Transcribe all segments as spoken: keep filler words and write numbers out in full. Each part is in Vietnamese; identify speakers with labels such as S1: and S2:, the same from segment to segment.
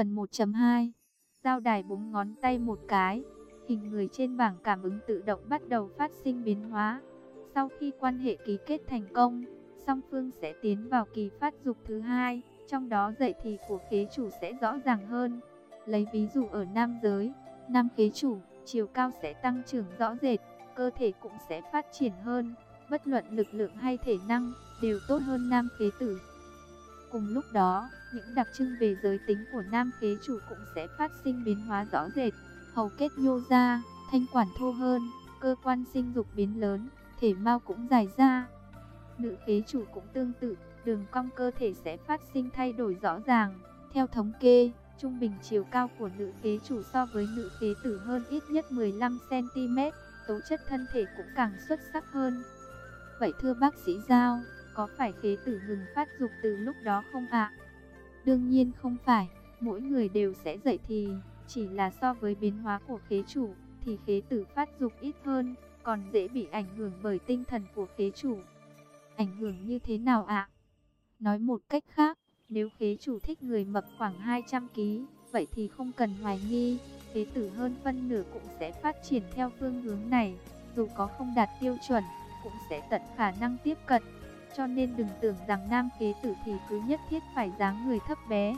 S1: Phần một chấm hai. Giao đài búng ngón tay một cái, hình người trên bảng cảm ứng tự động bắt đầu phát sinh biến hóa. Sau khi quan hệ ký kết thành công, song phương sẽ tiến vào kỳ phát dục thứ hai, trong đó dậy thì của khế chủ sẽ rõ ràng hơn. Lấy ví dụ ở nam giới, nam khế chủ, chiều cao sẽ tăng trưởng rõ rệt, cơ thể cũng sẽ phát triển hơn, bất luận lực lượng hay thể năng, đều tốt hơn nam khế tử. Cùng lúc đó, những đặc trưng về giới tính của nam khế chủ cũng sẽ phát sinh biến hóa rõ rệt, hầu kết nhô ra, thanh quản thô hơn, cơ quan sinh dục biến lớn, thể mao cũng dài ra. Nữ khế chủ cũng tương tự, đường cong cơ thể sẽ phát sinh thay đổi rõ ràng. Theo thống kê, trung bình chiều cao của nữ khế chủ so với nữ khế tử hơn ít nhất mười lăm xăng ti mét, tố chất thân thể cũng càng xuất sắc hơn. Vậy thưa bác sĩ Giao, có phải khế tử ngừng phát dục từ lúc đó không ạ? Đương nhiên không phải, mỗi người đều sẽ dậy thì, chỉ là so với biến hóa của khế chủ, thì khế tử phát dục ít hơn, còn dễ bị ảnh hưởng bởi tinh thần của khế chủ. Ảnh hưởng như thế nào ạ? Nói một cách khác, nếu khế chủ thích người mập khoảng hai trăm ki lô gam, vậy thì không cần hoài nghi, khế tử hơn phân nửa cũng sẽ phát triển theo phương hướng này, dù có không đạt tiêu chuẩn, cũng sẽ tận khả năng tiếp cận. Cho nên đừng tưởng rằng nam khế tử thì cứ nhất thiết phải dáng người thấp bé,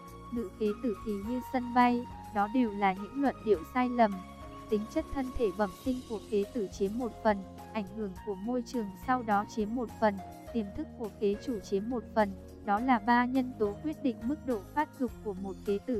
S1: nữ khế tử thì như sân bay, đó đều là những luận điệu sai lầm. Tính chất thân thể bẩm sinh của khế tử chiếm một phần, ảnh hưởng của môi trường sau đó chiếm một phần, tiềm thức của khế chủ chiếm một phần, đó là ba nhân tố quyết định mức độ phát dục của một khế tử.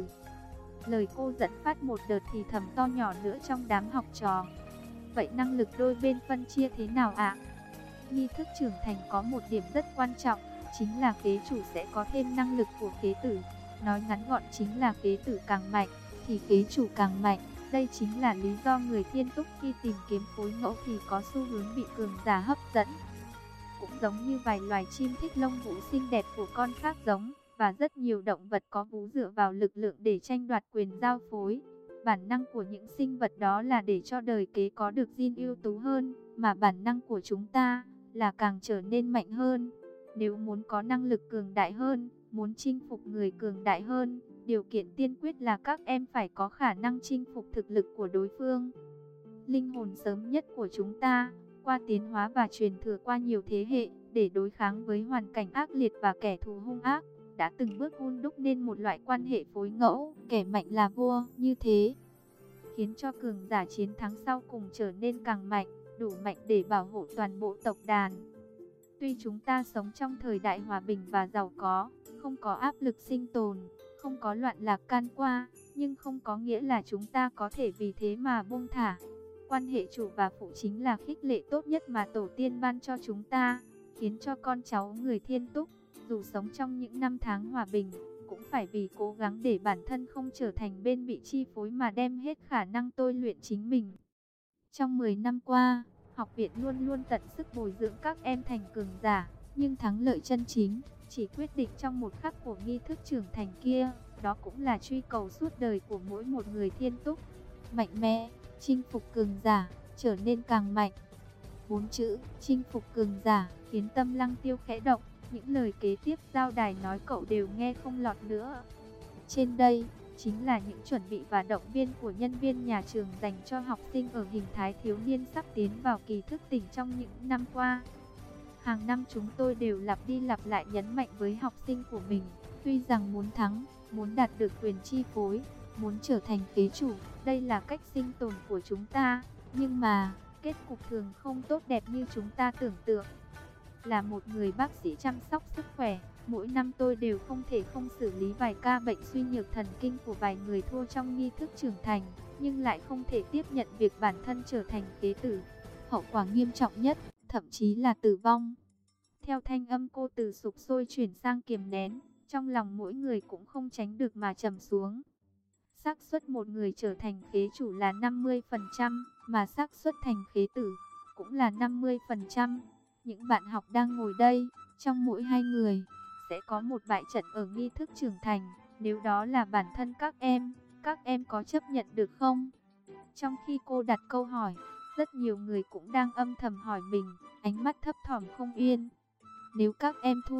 S1: Lời cô dẫn phát một đợt thì thầm to nhỏ nữa trong đám học trò. Vậy năng lực đôi bên phân chia thế nào ạ? Nghi thức trưởng thành có một điểm rất quan trọng, chính là khế chủ sẽ có thêm năng lực của khế tử. Nói ngắn gọn chính là khế tử càng mạnh, thì khế chủ càng mạnh. Đây chính là lý do người thiên túc khi tìm kiếm phối ngẫu thì có xu hướng bị cường giả hấp dẫn. Cũng giống như vài loài chim thích lông vũ xinh đẹp của con khác giống, và rất nhiều động vật có vú dựa vào lực lượng để tranh đoạt quyền giao phối. Bản năng của những sinh vật đó là để cho đời kế có được gene ưu tú hơn, mà bản năng của chúng ta là càng trở nên mạnh hơn. Nếu muốn có năng lực cường đại hơn, muốn chinh phục người cường đại hơn, điều kiện tiên quyết là các em phải có khả năng chinh phục thực lực của đối phương. Linh hồn sớm nhất của chúng ta, qua tiến hóa và truyền thừa qua nhiều thế hệ, để đối kháng với hoàn cảnh ác liệt và kẻ thù hung ác, đã từng bước hun đúc nên một loại quan hệ phối ngẫu, kẻ mạnh là vua, như thế, khiến cho cường giả chiến thắng sau cùng trở nên càng mạnh, đủ mạnh để bảo hộ toàn bộ tộc đàn. Tuy chúng ta sống trong thời đại hòa bình và giàu có, không có áp lực sinh tồn, không có loạn lạc can qua, nhưng không có nghĩa là chúng ta có thể vì thế mà buông thả. Quan hệ chủ và phụ chính là khích lệ tốt nhất mà tổ tiên ban cho chúng ta, khiến cho con cháu người thiên túc, dù sống trong những năm tháng hòa bình, cũng phải vì cố gắng để bản thân không trở thành bên bị chi phối mà đem hết khả năng tôi luyện chính mình. Trong mười năm qua, học viện luôn luôn tận sức bồi dưỡng các em thành cường giả, nhưng thắng lợi chân chính chỉ quyết định trong một khắc của nghi thức trưởng thành kia, đó cũng là truy cầu suốt đời của mỗi một người thiên túc. Mạnh mẽ, chinh phục cường giả, trở nên càng mạnh. Bốn chữ, chinh phục cường giả, khiến tâm Lăng Tiêu khẽ động, những lời kế tiếp Giao Đài nói cậu đều nghe không lọt nữa. Trên đây, chính là những chuẩn bị và động viên của nhân viên nhà trường dành cho học sinh ở hình thái thiếu niên sắp tiến vào kỳ thức tỉnh trong những năm qua. Hàng năm chúng tôi đều lặp đi lặp lại nhấn mạnh với học sinh của mình, tuy rằng muốn thắng, muốn đạt được quyền chi phối, muốn trở thành khế chủ, đây là cách sinh tồn của chúng ta, nhưng mà, kết cục thường không tốt đẹp như chúng ta tưởng tượng. Là một người bác sĩ chăm sóc sức khỏe, mỗi năm tôi đều không thể không xử lý vài ca bệnh suy nhược thần kinh của vài người thua trong nghi thức trưởng thành, nhưng lại không thể tiếp nhận việc bản thân trở thành khế tử. Hậu quả nghiêm trọng nhất, thậm chí là tử vong. Theo thanh âm cô từ sục sôi chuyển sang kiềm nén, trong lòng mỗi người cũng không tránh được mà trầm xuống. Xác suất một người trở thành khế chủ là năm mươi phần trăm, mà xác suất thành khế tử cũng là năm mươi phần trăm. Những bạn học đang ngồi đây, trong mỗi hai người sẽ có một bại trận ở nghi thức trưởng thành. Nếu đó là bản thân các em, các em có chấp nhận được không? Trong khi cô đặt câu hỏi, rất nhiều người cũng đang âm thầm hỏi mình, ánh mắt thấp thỏm không yên. Nếu các em thua,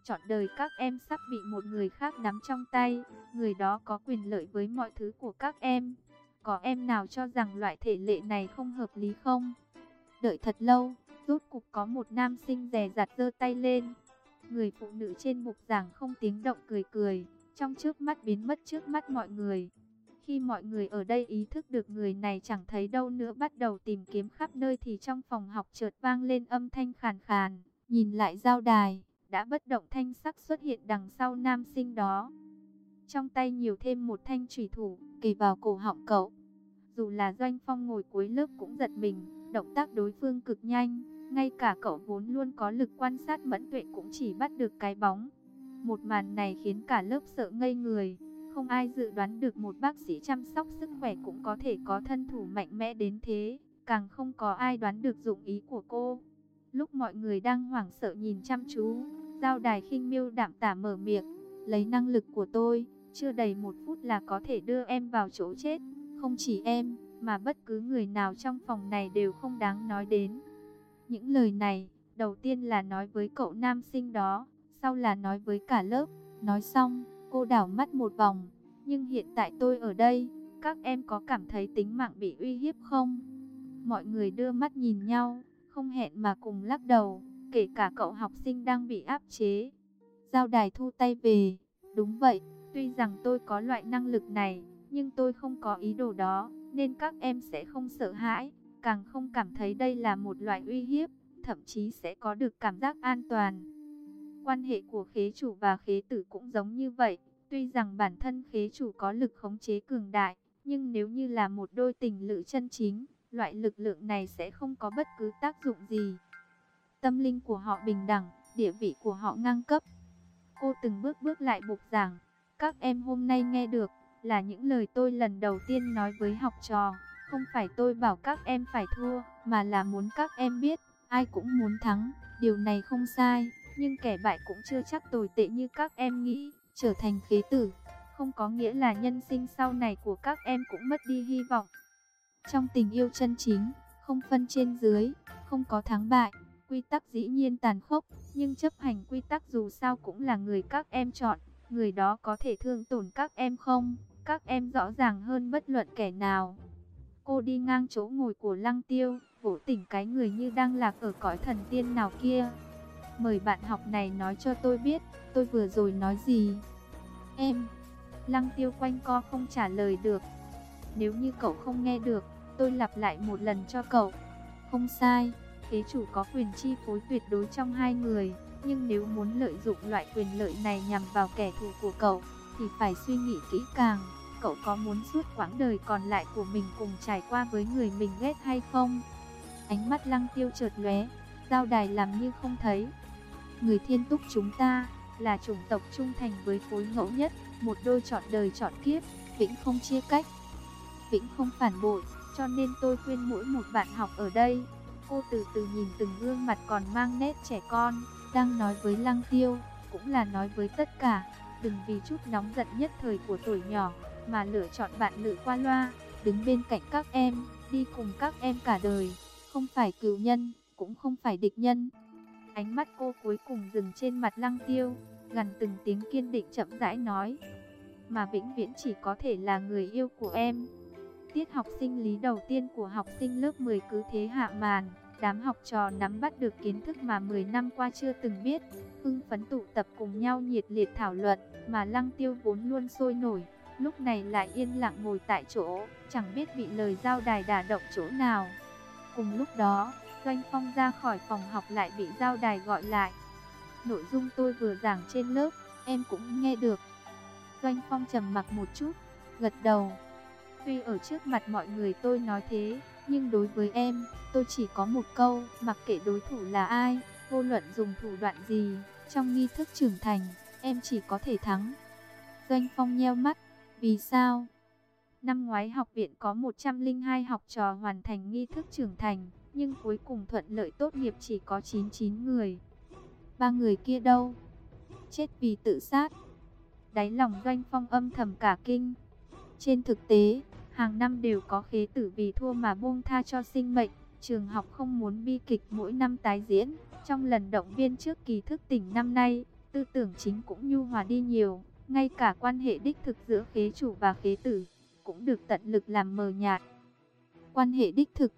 S1: Trọn đời các em sắp bị một người khác nắm trong tay, người đó có quyền lợi với mọi thứ của các em. Có em nào cho rằng loại thể lệ này không hợp lý không? Đợi thật lâu, rốt cục có một nam sinh dè dặt giơ tay lên. Người phụ nữ trên bục giảng không tiếng động cười cười, trong chớp mắt biến mất trước mắt mọi người. Khi mọi người ở đây ý thức được người này chẳng thấy đâu nữa, bắt đầu tìm kiếm khắp nơi, thì trong phòng học chợt vang lên âm thanh khàn khàn. Nhìn lại giao đài, đã bất động thanh sắc xuất hiện đằng sau nam sinh đó. Trong tay nhiều thêm một thanh chủy thủ, kề vào cổ họng cậu. Dù là Doanh Phong ngồi cuối lớp cũng giật mình, động tác đối phương cực nhanh. Ngay cả cậu vốn luôn có lực quan sát mẫn tuệ cũng chỉ bắt được cái bóng. Một màn này khiến cả lớp sợ ngây người. Không ai dự đoán được một bác sĩ chăm sóc sức khỏe cũng có thể có thân thủ mạnh mẽ đến thế. Càng không có ai đoán được dụng ý của cô. Lúc mọi người đang hoảng sợ nhìn chăm chú, Giao Đài khinh miêu đạm tả mở miệng. Lấy năng lực của tôi, chưa đầy một phút là có thể đưa em vào chỗ chết. Không chỉ em, mà bất cứ người nào trong phòng này đều không đáng nói đến. Những lời này, đầu tiên là nói với cậu nam sinh đó, sau là nói với cả lớp. Nói xong, cô đảo mắt một vòng. Nhưng hiện tại tôi ở đây, các em có cảm thấy tính mạng bị uy hiếp không? Mọi người đưa mắt nhìn nhau, không hẹn mà cùng lắc đầu, kể cả cậu học sinh đang bị áp chế. Giao Đài thu tay về. Đúng vậy, tuy rằng tôi có loại năng lực này, nhưng tôi không có ý đồ đó, nên các em sẽ không sợ hãi, càng không cảm thấy đây là một loại uy hiếp, thậm chí sẽ có được cảm giác an toàn. Quan hệ của khế chủ và khế tử cũng giống như vậy, tuy rằng bản thân khế chủ có lực khống chế cường đại, nhưng nếu như là một đôi tình lữ chân chính, loại lực lượng này sẽ không có bất cứ tác dụng gì. Tâm linh của họ bình đẳng, địa vị của họ ngang cấp. Cô từng bước bước lại bục giảng. Các em hôm nay nghe được là những lời tôi lần đầu tiên nói với học trò. Không phải tôi bảo các em phải thua, mà là muốn các em biết, ai cũng muốn thắng. Điều này không sai, nhưng kẻ bại cũng chưa chắc tồi tệ như các em nghĩ. Trở thành khế tử, không có nghĩa là nhân sinh sau này của các em cũng mất đi hy vọng. Trong tình yêu chân chính, không phân trên dưới, không có thắng bại. Quy tắc dĩ nhiên tàn khốc, nhưng chấp hành quy tắc dù sao cũng là người các em chọn. Người đó có thể thương tổn các em không? Các em rõ ràng hơn bất luận kẻ nào. Cô đi ngang chỗ ngồi của Lăng Tiêu, vỗ tỉnh cái người như đang lạc ở cõi thần tiên nào kia. Mời bạn học này nói cho tôi biết, tôi vừa rồi nói gì? Em. Lăng Tiêu quanh co không trả lời được. Nếu như cậu không nghe được, tôi lặp lại một lần cho cậu. Không sai, khế chủ có quyền chi phối tuyệt đối trong hai người. Nhưng nếu muốn lợi dụng loại quyền lợi này nhằm vào kẻ thù của cậu, thì phải suy nghĩ kỹ càng. Cậu có muốn suốt quãng đời còn lại của mình cùng trải qua với người mình ghét hay không? Ánh mắt Lăng Tiêu chợt lóe, Giao Đài làm như không thấy. Người Thiên Túc chúng ta là chủng tộc trung thành với phối ngẫu nhất, một đôi trọn đời trọn kiếp, vĩnh không chia cách, vĩnh không phản bội. Cho nên tôi khuyên mỗi một bạn học ở đây. Cô từ từ nhìn từng gương mặt còn mang nét trẻ con, đang nói với Lăng Tiêu, cũng là nói với tất cả. Đừng vì chút nóng giận nhất thời của tuổi nhỏ mà lựa chọn bạn lựa qua loa. Đứng bên cạnh các em, đi cùng các em cả đời, không phải cừu nhân, cũng không phải địch nhân. Ánh mắt cô cuối cùng dừng trên mặt Lăng Tiêu, gằn từng tiếng kiên định chậm rãi nói. Mà vĩnh viễn chỉ có thể là người yêu của em. Tiết học sinh lý đầu tiên của học sinh lớp mười cứ thế hạ màn. Đám học trò nắm bắt được kiến thức mà mười năm qua chưa từng biết, hưng phấn tụ tập cùng nhau nhiệt liệt thảo luận, mà Lăng Tiêu vốn luôn sôi nổi, lúc này lại yên lặng ngồi tại chỗ, chẳng biết bị lời Giao Đài đả động chỗ nào. Cùng lúc đó, Doanh Phong ra khỏi phòng học lại bị Giao Đài gọi lại. Nội dung tôi vừa giảng trên lớp, em cũng nghe được. Doanh Phong trầm mặc một chút, gật đầu. Tuy ở trước mặt mọi người tôi nói thế, nhưng đối với em, tôi chỉ có một câu, mặc kệ đối thủ là ai, vô luận dùng thủ đoạn gì, trong nghi thức trưởng thành, em chỉ có thể thắng. Doanh Phong nheo mắt, vì sao? Năm ngoái học viện có một trăm lẻ hai học trò hoàn thành nghi thức trưởng thành, nhưng cuối cùng thuận lợi tốt nghiệp chỉ có chín mươi chín người. Ba người kia đâu? Chết vì tự sát. Đáy lòng Doanh Phong âm thầm cả kinh. Trên thực tế, hàng năm đều có khế tử vì thua mà buông tha cho sinh mệnh. Trường học không muốn bi kịch mỗi năm tái diễn. Trong lần động viên trước kỳ thức tỉnh năm nay, tư tưởng chính cũng nhu hòa đi nhiều. Ngay cả quan hệ đích thực giữa khế chủ và khế tử cũng được tận lực làm mờ nhạt. Quan hệ đích thực,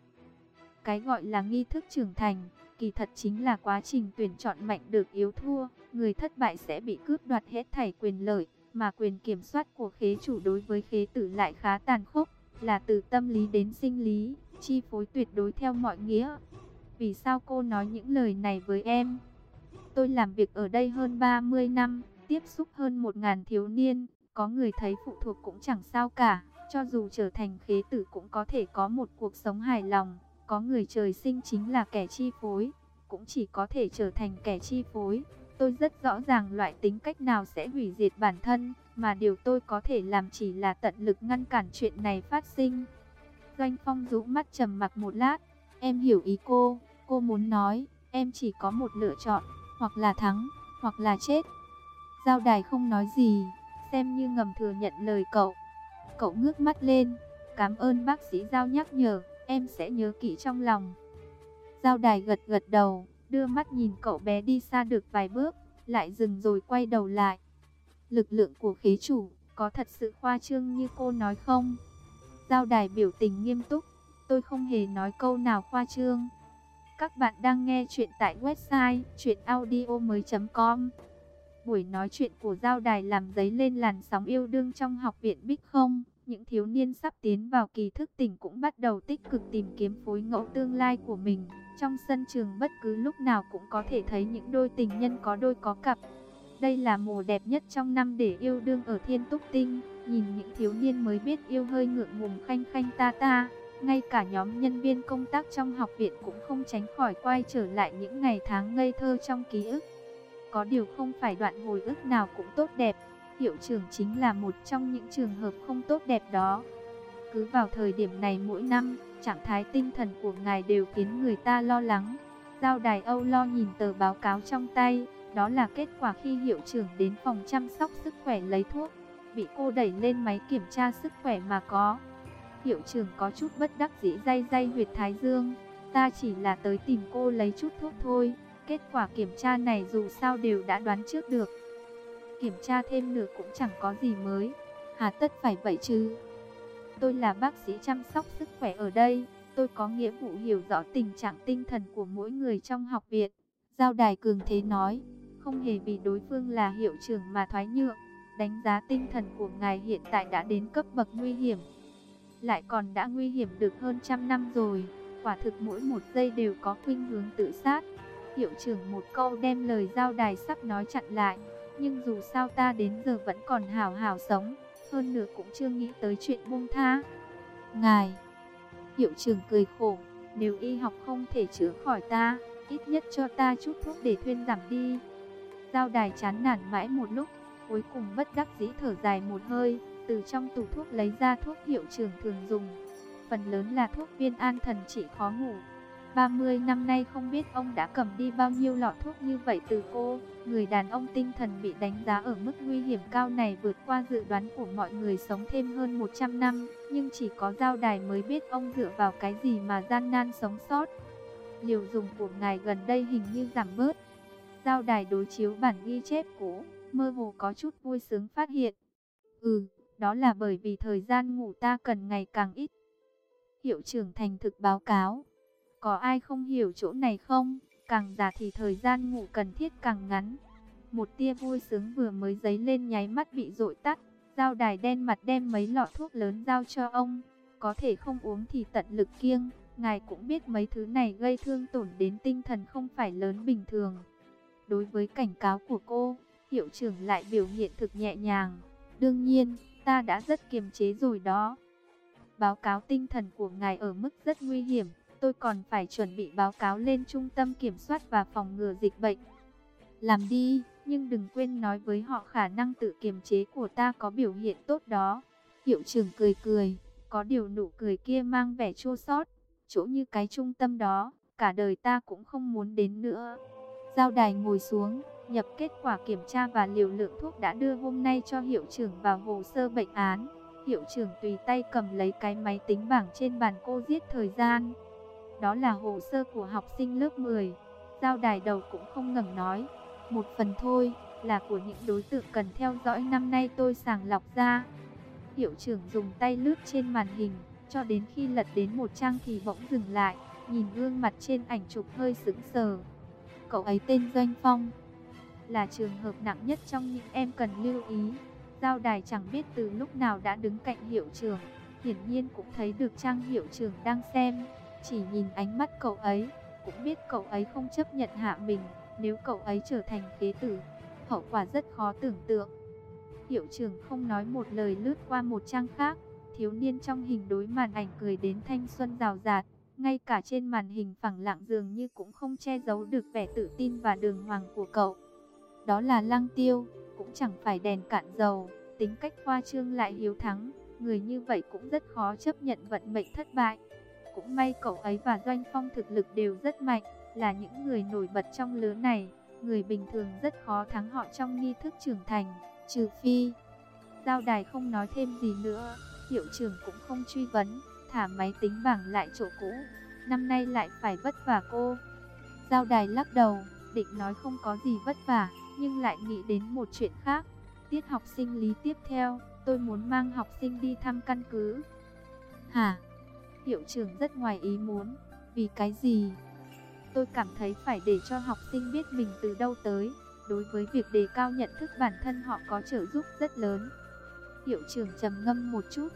S1: cái gọi là nghi thức trưởng thành, kỳ thật chính là quá trình tuyển chọn mạnh được yếu thua. Người thất bại sẽ bị cướp đoạt hết thảy quyền lợi, mà quyền kiểm soát của khế chủ đối với khế tử lại khá tàn khốc, là từ tâm lý đến sinh lý, chi phối tuyệt đối theo mọi nghĩa. Vì sao cô nói những lời này với em? Tôi làm việc ở đây hơn ba mươi năm, tiếp xúc hơn một nghìn thiếu niên, có người thấy phụ thuộc cũng chẳng sao cả, cho dù trở thành khế tử cũng có thể có một cuộc sống hài lòng. Có người trời sinh chính là kẻ chi phối, cũng chỉ có thể trở thành kẻ chi phối. Tôi rất rõ ràng loại tính cách nào sẽ hủy diệt bản thân, mà điều tôi có thể làm chỉ là tận lực ngăn cản chuyện này phát sinh. Doanh Phong rũ mắt trầm mặc một lát. Em hiểu ý cô, cô muốn nói, em chỉ có một lựa chọn, hoặc là thắng, hoặc là chết. Giao Đài không nói gì, xem như ngầm thừa nhận lời cậu. Cậu ngước mắt lên, cảm ơn bác sĩ Giao nhắc nhở, em sẽ nhớ kỹ trong lòng. Giao Đài gật gật đầu, đưa mắt nhìn cậu bé đi xa được vài bước, lại dừng rồi quay đầu lại. Lực lượng của khế chủ, có thật sự khoa trương như cô nói không? Giao Đài biểu tình nghiêm túc, tôi không hề nói câu nào khoa trương. Các bạn đang nghe chuyện tại website truyện audio mới chấm com. Buổi nói chuyện của Giao Đài làm dấy lên làn sóng yêu đương trong học viện Bích Không. Những thiếu niên sắp tiến vào kỳ thức tỉnh cũng bắt đầu tích cực tìm kiếm phối ngẫu tương lai của mình. Trong sân trường bất cứ lúc nào cũng có thể thấy những đôi tình nhân có đôi có cặp. Đây là mùa đẹp nhất trong năm để yêu đương ở Thiên Túc Tinh. Nhìn những thiếu niên mới biết yêu hơi ngượng ngùng khanh khanh ta ta. Ngay cả nhóm nhân viên công tác trong học viện cũng không tránh khỏi quay trở lại những ngày tháng ngây thơ trong ký ức. Có điều không phải đoạn hồi ức nào cũng tốt đẹp. Hiệu trưởng chính là một trong những trường hợp không tốt đẹp đó. Cứ vào thời điểm này mỗi năm, trạng thái tinh thần của ngài đều khiến người ta lo lắng. Giao Đài âu lo nhìn tờ báo cáo trong tay. Đó là kết quả khi hiệu trưởng đến phòng chăm sóc sức khỏe lấy thuốc, bị cô đẩy lên máy kiểm tra sức khỏe mà có. Hiệu trưởng có chút bất đắc dĩ day day huyệt thái dương. Ta chỉ là tới tìm cô lấy chút thuốc thôi. Kết quả kiểm tra này dù sao đều đã đoán trước được. Kiểm tra thêm nữa cũng chẳng có gì mới. Hà tất phải vậy chứ? Tôi là bác sĩ chăm sóc sức khỏe ở đây. Tôi có nghĩa vụ hiểu rõ tình trạng tinh thần của mỗi người trong học viện. Giao Đài cường thế nói. Không hề vì đối phương là hiệu trưởng mà thoái nhượng. Đánh giá tinh thần của ngài hiện tại đã đến cấp bậc nguy hiểm. Lại còn đã nguy hiểm được hơn trăm năm rồi. Quả thực mỗi một giây đều có khuynh hướng tự sát. Hiệu trưởng một câu đem lời Giao Đài sắp nói chặn lại. Nhưng dù sao ta đến giờ vẫn còn hào hào sống. Hơn nữa cũng chưa nghĩ tới chuyện buông tha. Ngài, hiệu trưởng cười khổ. Nếu y học không thể chữa khỏi ta, ít nhất cho ta chút thuốc để thuyên giảm đi. Giao Đài chán nản mãi một lúc, cuối cùng bất đắc dĩ thở dài một hơi, từ trong tủ thuốc lấy ra thuốc hiệu trưởng thường dùng. Phần lớn là thuốc viên an thần trị khó ngủ. ba mươi năm nay không biết ông đã cầm đi bao nhiêu lọ thuốc như vậy từ cô. Người đàn ông tinh thần bị đánh giá ở mức nguy hiểm cao này vượt qua dự đoán của mọi người sống thêm hơn một trăm năm. Nhưng chỉ có Giao Đài mới biết ông dựa vào cái gì mà gian nan sống sót. Liều dùng của ngài gần đây hình như giảm bớt. Giao Đài đối chiếu bản ghi chép cũ, mơ hồ có chút vui sướng phát hiện. Ừ, đó là bởi vì thời gian ngủ ta cần ngày càng ít. Hiệu trưởng thành thực báo cáo. Có ai không hiểu chỗ này không? Càng già thì thời gian ngủ cần thiết càng ngắn. Một tia vui sướng vừa mới dấy lên nháy mắt bị dội tắt. Giao Đài đen mặt đem mấy lọ thuốc lớn giao cho ông. Có thể không uống thì tận lực kiêng. Ngài cũng biết mấy thứ này gây thương tổn đến tinh thần không phải lớn bình thường. Đối với cảnh cáo của cô, hiệu trưởng lại biểu hiện thực nhẹ nhàng. Đương nhiên, ta đã rất kiềm chế rồi đó. Báo cáo tinh thần của ngài ở mức rất nguy hiểm. Tôi còn phải chuẩn bị báo cáo lên trung tâm kiểm soát và phòng ngừa dịch bệnh. Làm đi, nhưng đừng quên nói với họ khả năng tự kiềm chế của ta có biểu hiện tốt đó. Hiệu trưởng cười cười, có điều nụ cười kia mang vẻ chua xót. Chỗ như cái trung tâm đó, cả đời ta cũng không muốn đến nữa. Giao Đài ngồi xuống, nhập kết quả kiểm tra và liều lượng thuốc đã đưa hôm nay cho hiệu trưởng vào hồ sơ bệnh án. Hiệu trưởng tùy tay cầm lấy cái máy tính bảng trên bàn cô giết thời gian. Đó là hồ sơ của học sinh lớp mười. Giao Đài đầu cũng không ngẩng nói. Một phần thôi, là của những đối tượng cần theo dõi năm nay tôi sàng lọc ra. Hiệu trưởng dùng tay lướt trên màn hình, cho đến khi lật đến một trang thì bỗng dừng lại, nhìn gương mặt trên ảnh chụp hơi sững sờ. Cậu ấy tên Doanh Phong, là trường hợp nặng nhất trong những em cần lưu ý. Giao đài chẳng biết từ lúc nào đã đứng cạnh hiệu trưởng, hiển nhiên cũng thấy được Trang hiệu trưởng đang xem. Chỉ nhìn ánh mắt cậu ấy, cũng biết cậu ấy không chấp nhận hạ mình. Nếu cậu ấy trở thành phế tử, hậu quả rất khó tưởng tượng. Hiệu trưởng không nói một lời lướt qua một trang khác. Thiếu niên trong hình đối màn ảnh cười đến thanh xuân rào rạt. Ngay cả trên màn hình phẳng lặng dường như cũng không che giấu được vẻ tự tin và đường hoàng của cậu. Đó là Lăng Tiêu, cũng chẳng phải đèn cạn dầu, tính cách khoa trương lại hiếu thắng. Người như vậy cũng rất khó chấp nhận vận mệnh thất bại. Cũng may cậu ấy và Doanh Phong thực lực đều rất mạnh, là những người nổi bật trong lứa này. Người bình thường rất khó thắng họ trong nghi thức trưởng thành, trừ phi. Giao đài không nói thêm gì nữa, hiệu trưởng cũng không truy vấn, thả máy tính bảng lại chỗ cũ. Năm nay lại phải vất vả cô. Giao đài lắc đầu, định nói không có gì vất vả, nhưng lại nghĩ đến một chuyện khác. Tiết học sinh lý tiếp theo, tôi muốn mang học sinh đi thăm căn cứ. Hả? Hiệu trưởng rất ngoài ý muốn. Vì cái gì? Tôi cảm thấy phải để cho học sinh biết mình từ đâu tới. Đối với việc đề cao nhận thức bản thân họ có trợ giúp rất lớn. Hiệu trưởng trầm ngâm một chút.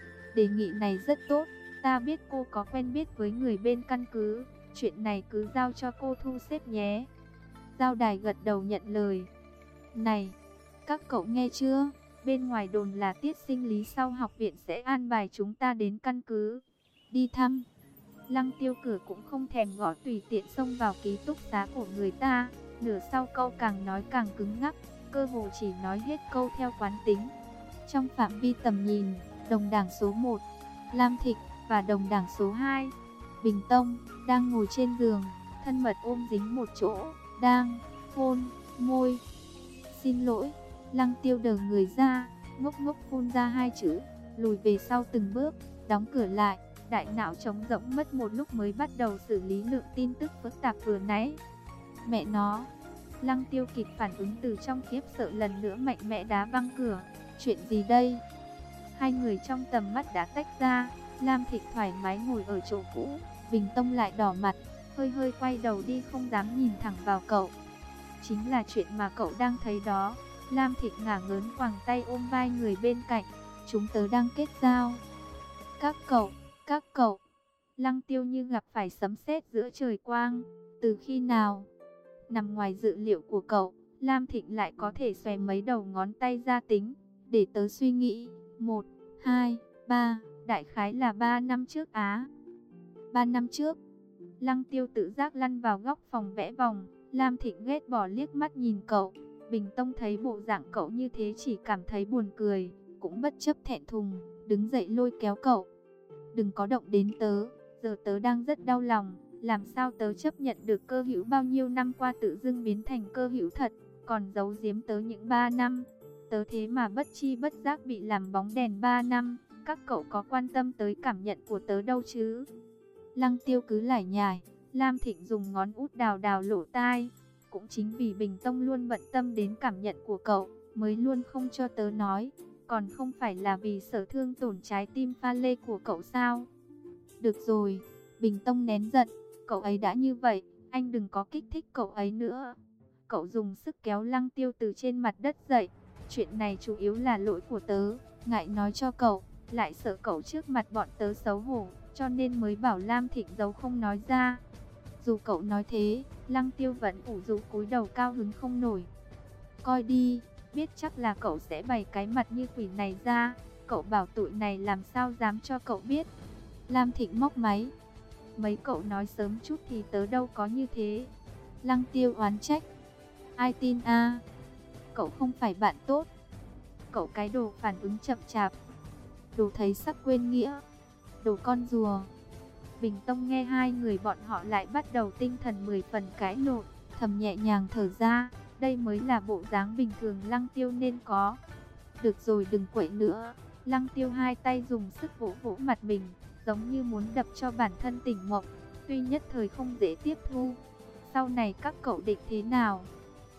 S1: Đề nghị này rất tốt. Ta biết cô có quen biết với người bên căn cứ. Chuyện này cứ giao cho cô thu xếp nhé. Giao đài gật đầu nhận lời. Này, các cậu nghe chưa? Bên ngoài đồn là tiết sinh lý sau học viện sẽ an bài chúng ta đến căn cứ đi thăm. Lăng Tiêu cửa cũng không thèm gõ, tùy tiện xông vào ký túc xá của người ta. Nửa sau câu càng nói càng cứng ngắc, cơ hồ chỉ nói hết câu theo quán tính. Trong phạm vi tầm nhìn, đồng đảng số một, Lam Thịnh và đồng đảng số hai, Bình Tông, đang ngồi trên giường, thân mật ôm dính một chỗ, đang hôn môi. Xin lỗi. Lăng Tiêu đờ người ra, ngốc ngốc phun ra hai chữ, lùi về sau từng bước, đóng cửa lại. Đại não trống rỗng mất một lúc mới bắt đầu xử lý lượng tin tức phức tạp vừa nãy. Mẹ nó. Lăng Tiêu kịp phản ứng, từ trong khiếp sợ lần nữa mạnh mẽ đá văng cửa. Chuyện gì đây? Hai người trong tầm mắt đã tách ra. Lam Thịnh thoải mái ngồi ở chỗ cũ, Bình Tông lại đỏ mặt, hơi hơi quay đầu đi, không dám nhìn thẳng vào cậu. Chính là chuyện mà cậu đang thấy đó. Lam Thịnh ngả ngớn quàng tay ôm vai người bên cạnh. Chúng tớ đang kết giao. Các cậu, các cậu. Lăng Tiêu như gặp phải sấm sét giữa trời quang. Từ khi nào? Nằm ngoài dự liệu của cậu. Lam Thịnh lại có thể xòe mấy đầu ngón tay ra tính. Để tớ suy nghĩ. Một, hai, ba. Đại khái là ba năm trước á. Ba năm trước. Lăng Tiêu tự giác lăn vào góc phòng vẽ vòng. Lam Thịnh ghét bỏ liếc mắt nhìn cậu. Bình Tông thấy bộ dạng cậu như thế chỉ cảm thấy buồn cười, cũng bất chấp thẹn thùng, đứng dậy lôi kéo cậu. Đừng có động đến tớ, giờ tớ đang rất đau lòng. Làm sao tớ chấp nhận được cơ hữu bao nhiêu năm qua tự dưng biến thành cơ hữu thật, còn giấu giếm tớ những ba năm. Tớ thế mà bất chi bất giác bị làm bóng đèn ba năm. Các cậu có quan tâm tới cảm nhận của tớ đâu chứ? Lăng Tiêu cứ lải nhải. Lam Thịnh dùng ngón út đào đào lỗ tai. Cũng chính vì Bình Tông luôn bận tâm đến cảm nhận của cậu, mới luôn không cho tớ nói. Còn không phải là vì sợ thương tổn trái tim pha lê của cậu sao? Được rồi, Bình Tông nén giận. Cậu ấy đã như vậy, anh đừng có kích thích cậu ấy nữa. Cậu dùng sức kéo Lăng Tiêu từ trên mặt đất dậy. Chuyện này chủ yếu là lỗi của tớ, ngại nói cho cậu, lại sợ cậu trước mặt bọn tớ xấu hổ, cho nên mới bảo Lam Thịnh giấu không nói ra. Dù cậu nói thế, Lăng Tiêu vẫn ủ rũ cúi đầu cao hứng không nổi. Coi đi, biết chắc là cậu sẽ bày cái mặt như quỷ này ra. Cậu bảo tụi này làm sao dám cho cậu biết. Lam Thịnh móc máy. Mấy cậu nói sớm chút thì tớ đâu có như thế. Lăng Tiêu oán trách. Ai tin a? Cậu không phải bạn tốt. Cậu cái đồ phản ứng chậm chạp. Đồ thấy sắc quên nghĩa. Đồ con rùa. Bình Tông nghe hai người bọn họ lại bắt đầu tinh thần mười phần cãi lộn, thầm nhẹ nhàng thở ra. Đây mới là bộ dáng bình thường Lăng Tiêu nên có. Được rồi, đừng quậy nữa. Lăng Tiêu hai tay dùng sức vỗ vỗ mặt mình, giống như muốn đập cho bản thân tỉnh mộng. Tuy nhất thời không dễ tiếp thu. Sau này các cậu định thế nào?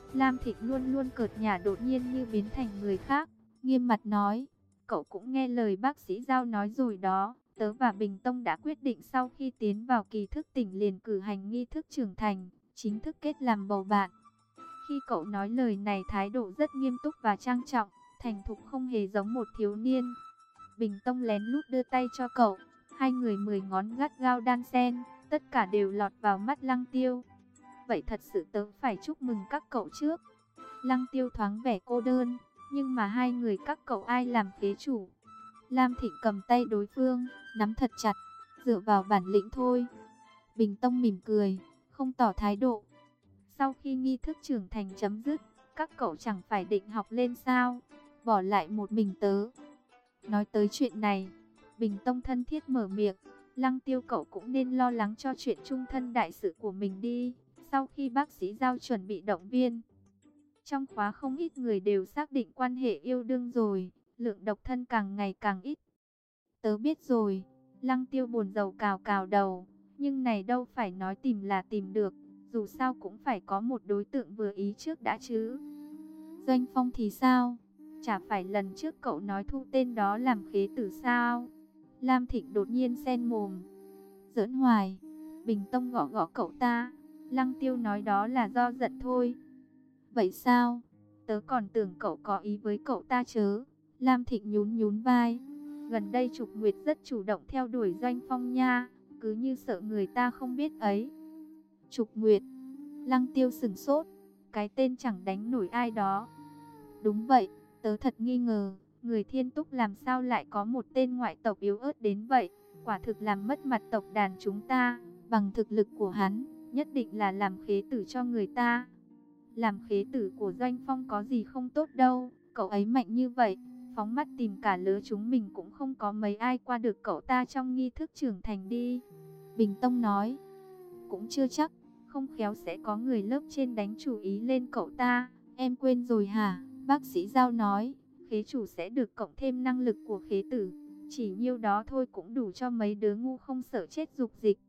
S1: Lam Thịnh luôn luôn cợt nhả đột nhiên như biến thành người khác, nghiêm mặt nói, cậu cũng nghe lời bác sĩ Giao nói rồi đó, tớ và Bình Tông đã quyết định sau khi tiến vào kỳ thức tỉnh liền cử hành nghi thức trưởng thành, chính thức kết làm bầu bạn. Khi cậu nói lời này thái độ rất nghiêm túc và trang trọng, thành thục không hề giống một thiếu niên. Bình Tông lén lút đưa tay cho cậu, hai người mười ngón gắt gao đan xen, tất cả đều lọt vào mắt Lăng Tiêu. Vậy thật sự tớ phải chúc mừng các cậu trước. Lăng Tiêu thoáng vẻ cô đơn, nhưng mà hai người các cậu ai làm kế chủ? Lam Thịnh cầm tay đối phương, nắm thật chặt, dựa vào bản lĩnh thôi. Bình Tông mỉm cười, không tỏ thái độ. Sau khi nghi thức trưởng thành chấm dứt, các cậu chẳng phải định học lên sao? Bỏ lại một mình tớ. Nói tới chuyện này, Bình Tông thân thiết mở miệng, Lăng Tiêu cậu cũng nên lo lắng cho chuyện chung thân đại sự của mình đi. Sau khi bác sĩ Giao chuẩn bị động viên, trong khóa không ít người đều xác định quan hệ yêu đương rồi, lượng độc thân càng ngày càng ít. Tớ biết rồi, Lăng Tiêu buồn rầu cào cào đầu, nhưng này đâu phải nói tìm là tìm được, dù sao cũng phải có một đối tượng vừa ý trước đã chứ. Doanh Phong thì sao? Chả phải lần trước cậu nói thu tên đó làm khế tử sao? Lam Thịnh đột nhiên xen mồm. Giỡn hoài. Bình Tông gõ gõ cậu ta. Lăng Tiêu nói đó là do giận thôi. Vậy sao? Tớ còn tưởng cậu có ý với cậu ta chớ. Lam Thịnh nhún nhún vai. Gần đây Trục Nguyệt rất chủ động theo đuổi Doanh Phong nha. Cứ như sợ người ta không biết ấy. Trục Nguyệt. Lăng Tiêu sửng sốt. Cái tên chẳng đánh nổi ai đó. Đúng vậy, tớ thật nghi ngờ, người Thiên Túc làm sao lại có một tên ngoại tộc yếu ớt đến vậy, quả thực làm mất mặt tộc đàn chúng ta, bằng thực lực của hắn, nhất định là làm khế tử cho người ta. Làm khế tử của Doanh Phong có gì không tốt đâu, cậu ấy mạnh như vậy, phóng mắt tìm cả lứa chúng mình cũng không có mấy ai qua được cậu ta trong nghi thức trưởng thành đi. Bình Tông nói, cũng chưa chắc, không khéo sẽ có người lớp trên đánh chủ ý lên cậu ta, em quên rồi hả? Bác sĩ Giao nói, khế chủ sẽ được cộng thêm năng lực của khế tử. Chỉ nhiêu đó thôi cũng đủ cho mấy đứa ngu không sợ chết dục dịch.